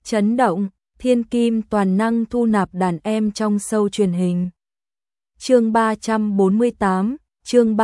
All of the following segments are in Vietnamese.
Chấn động, thiên kim toàn năng thu nạp đàn em trong show truyền hình. Chương 348, chương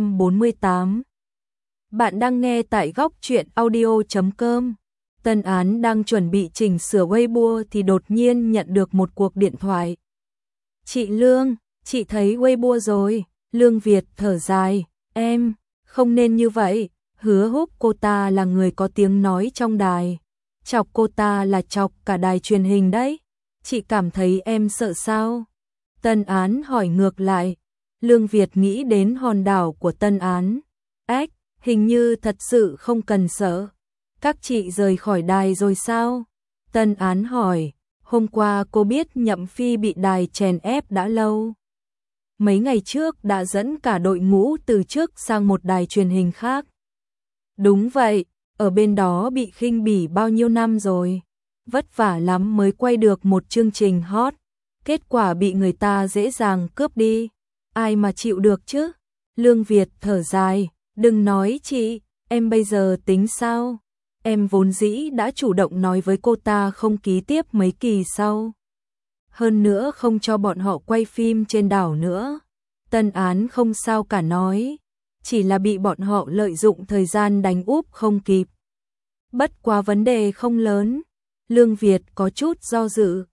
348. Bạn đang nghe tại góc truyện audio.com. Tân Án đang chuẩn bị chỉnh sửa Weibo thì đột nhiên nhận được một cuộc điện thoại. Chị Lương, chị thấy Weibo rồi. Lương Việt thở dài, em, không nên như vậy. Hứa Húc cô ta là người có tiếng nói trong đài. Chọc cô ta là chọc cả đài truyền hình đấy. Chị cảm thấy em sợ sao? Tân Án hỏi ngược lại. Lương Việt nghĩ đến hòn đảo của Tân Án. Ếch, hình như thật sự không cần sợ. Các chị rời khỏi đài rồi sao? Tân Án hỏi. Hôm qua cô biết Nhậm Phi bị đài chèn ép đã lâu. Mấy ngày trước đã dẫn cả đội ngũ từ trước sang một đài truyền hình khác. Đúng vậy, ở bên đó bị khinh bỉ bao nhiêu năm rồi. Vất vả lắm mới quay được một chương trình hot. Kết quả bị người ta dễ dàng cướp đi. Ai mà chịu được chứ? Lương Việt thở dài. Đừng nói chị, em bây giờ tính sao? Em vốn dĩ đã chủ động nói với cô ta không ký tiếp mấy kỳ sau. Hơn nữa không cho bọn họ quay phim trên đảo nữa. Tân Án không sao cả nói. Chỉ là bị bọn họ lợi dụng thời gian đánh úp không kịp. Bất quá vấn đề không lớn. Lương Việt có chút do dự.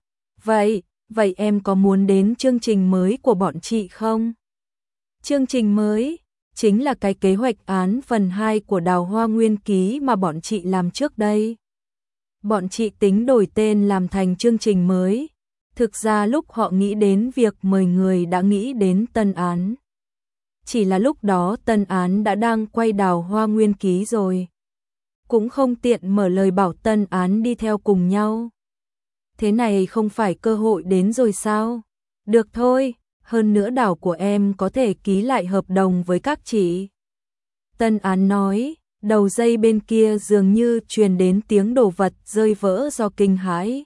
Vậy em có muốn đến chương trình mới của bọn chị không? Chương trình mới chính là cái kế hoạch án phần 2 của Đào Hoa Nguyên Ký mà bọn chị làm trước đây. Bọn chị tính đổi tên làm thành chương trình mới. Thực ra lúc họ nghĩ đến việc mời người đã nghĩ đến Tân Án. Chỉ là lúc đó Tân Án đã đang quay Đào Hoa Nguyên Ký rồi. Cũng không tiện mở lời bảo Tân Án đi theo cùng nhau. Thế này không phải cơ hội đến rồi sao? Được thôi, hơn nữa đảo của em có thể ký lại hợp đồng với các chị. Tân Án nói, đầu dây bên kia dường như truyền đến tiếng đồ vật rơi vỡ do kinh hãi.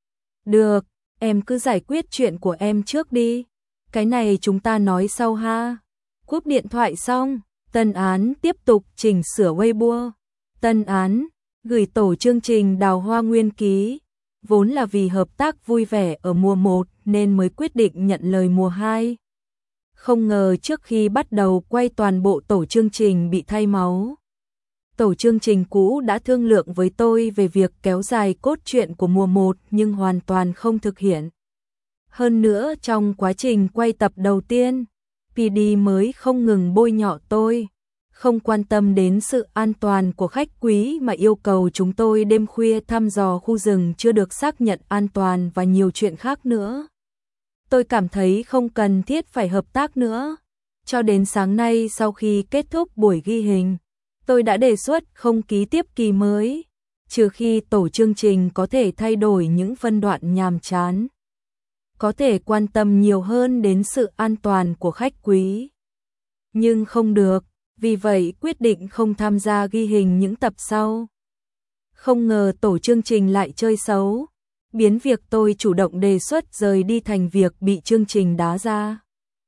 Được, em cứ giải quyết chuyện của em trước đi. Cái này chúng ta nói sau ha. Cúp điện thoại xong, Tân Án tiếp tục chỉnh sửa Weibo. Tân Án gửi tổ chương trình Đào Hoa Nguyên Ký. Vốn là vì hợp tác vui vẻ ở mùa 1 nên mới quyết định nhận lời mùa 2. Không ngờ trước khi bắt đầu quay toàn bộ tổ chương trình bị thay máu. Tổ chương trình cũ đã thương lượng với tôi về việc kéo dài cốt truyện của mùa 1 nhưng hoàn toàn không thực hiện. Hơn nữa trong quá trình quay tập đầu tiên, PD mới không ngừng bôi nhọ tôi. Không quan tâm đến sự an toàn của khách quý mà yêu cầu chúng tôi đêm khuya thăm dò khu rừng chưa được xác nhận an toàn và nhiều chuyện khác nữa. Tôi cảm thấy không cần thiết phải hợp tác nữa. Cho đến sáng nay sau khi kết thúc buổi ghi hình, tôi đã đề xuất không ký tiếp kỳ mới, trừ khi tổ chương trình có thể thay đổi những phân đoạn nhàm chán. Có thể quan tâm nhiều hơn đến sự an toàn của khách quý. Nhưng không được. Vì vậy quyết định không tham gia ghi hình những tập sau. Không ngờ tổ chương trình lại chơi xấu, biến việc tôi chủ động đề xuất rời đi thành việc bị chương trình đá ra.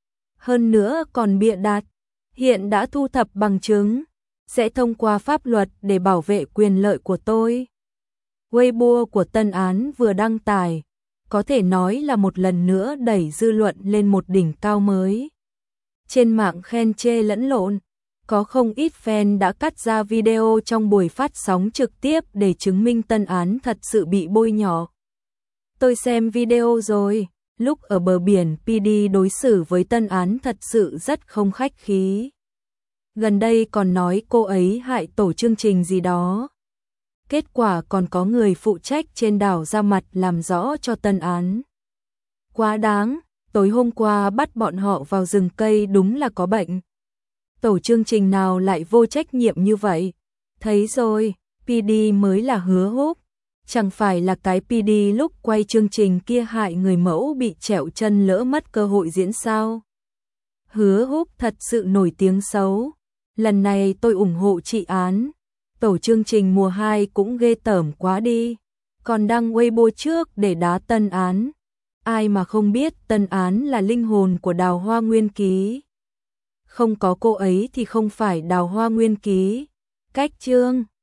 Hơn nữa còn bịa đặt, hiện đã thu thập bằng chứng, sẽ thông qua pháp luật để bảo vệ quyền lợi của tôi. Weibo của Tân Án vừa đăng tải, có thể nói là một lần nữa đẩy dư luận lên một đỉnh cao mới. Trên mạng khen chê lẫn lộn. Có không ít fan đã cắt ra video trong buổi phát sóng trực tiếp để chứng minh Tân Án thật sự bị bôi nhọ. Tôi xem video rồi, lúc ở bờ biển PD đối xử với Tân Án thật sự rất không khách khí. Gần đây còn nói cô ấy hại tổ chương trình gì đó. Kết quả còn có người phụ trách trên đảo ra mặt làm rõ cho Tân Án. Quá đáng, tối hôm qua bắt bọn họ vào rừng cây đúng là có bệnh. Tổ chương trình nào lại vô trách nhiệm như vậy? Thấy rồi, PD mới là Hứa Húc. Chẳng phải là cái PD lúc quay chương trình kia hại người mẫu bị trẹo chân lỡ mất cơ hội diễn sao? Hứa Húc thật sự nổi tiếng xấu. Lần này tôi ủng hộ chị Án. Tổ chương trình mùa 2 cũng ghê tởm quá đi. Còn đăng Weibo trước để đá Tân Án. Ai mà không biết Tân Án là linh hồn của Đào Hoa Nguyên Ký. Không có cô ấy thì không phải Đào Hoa Nguyên Ký. Cách chương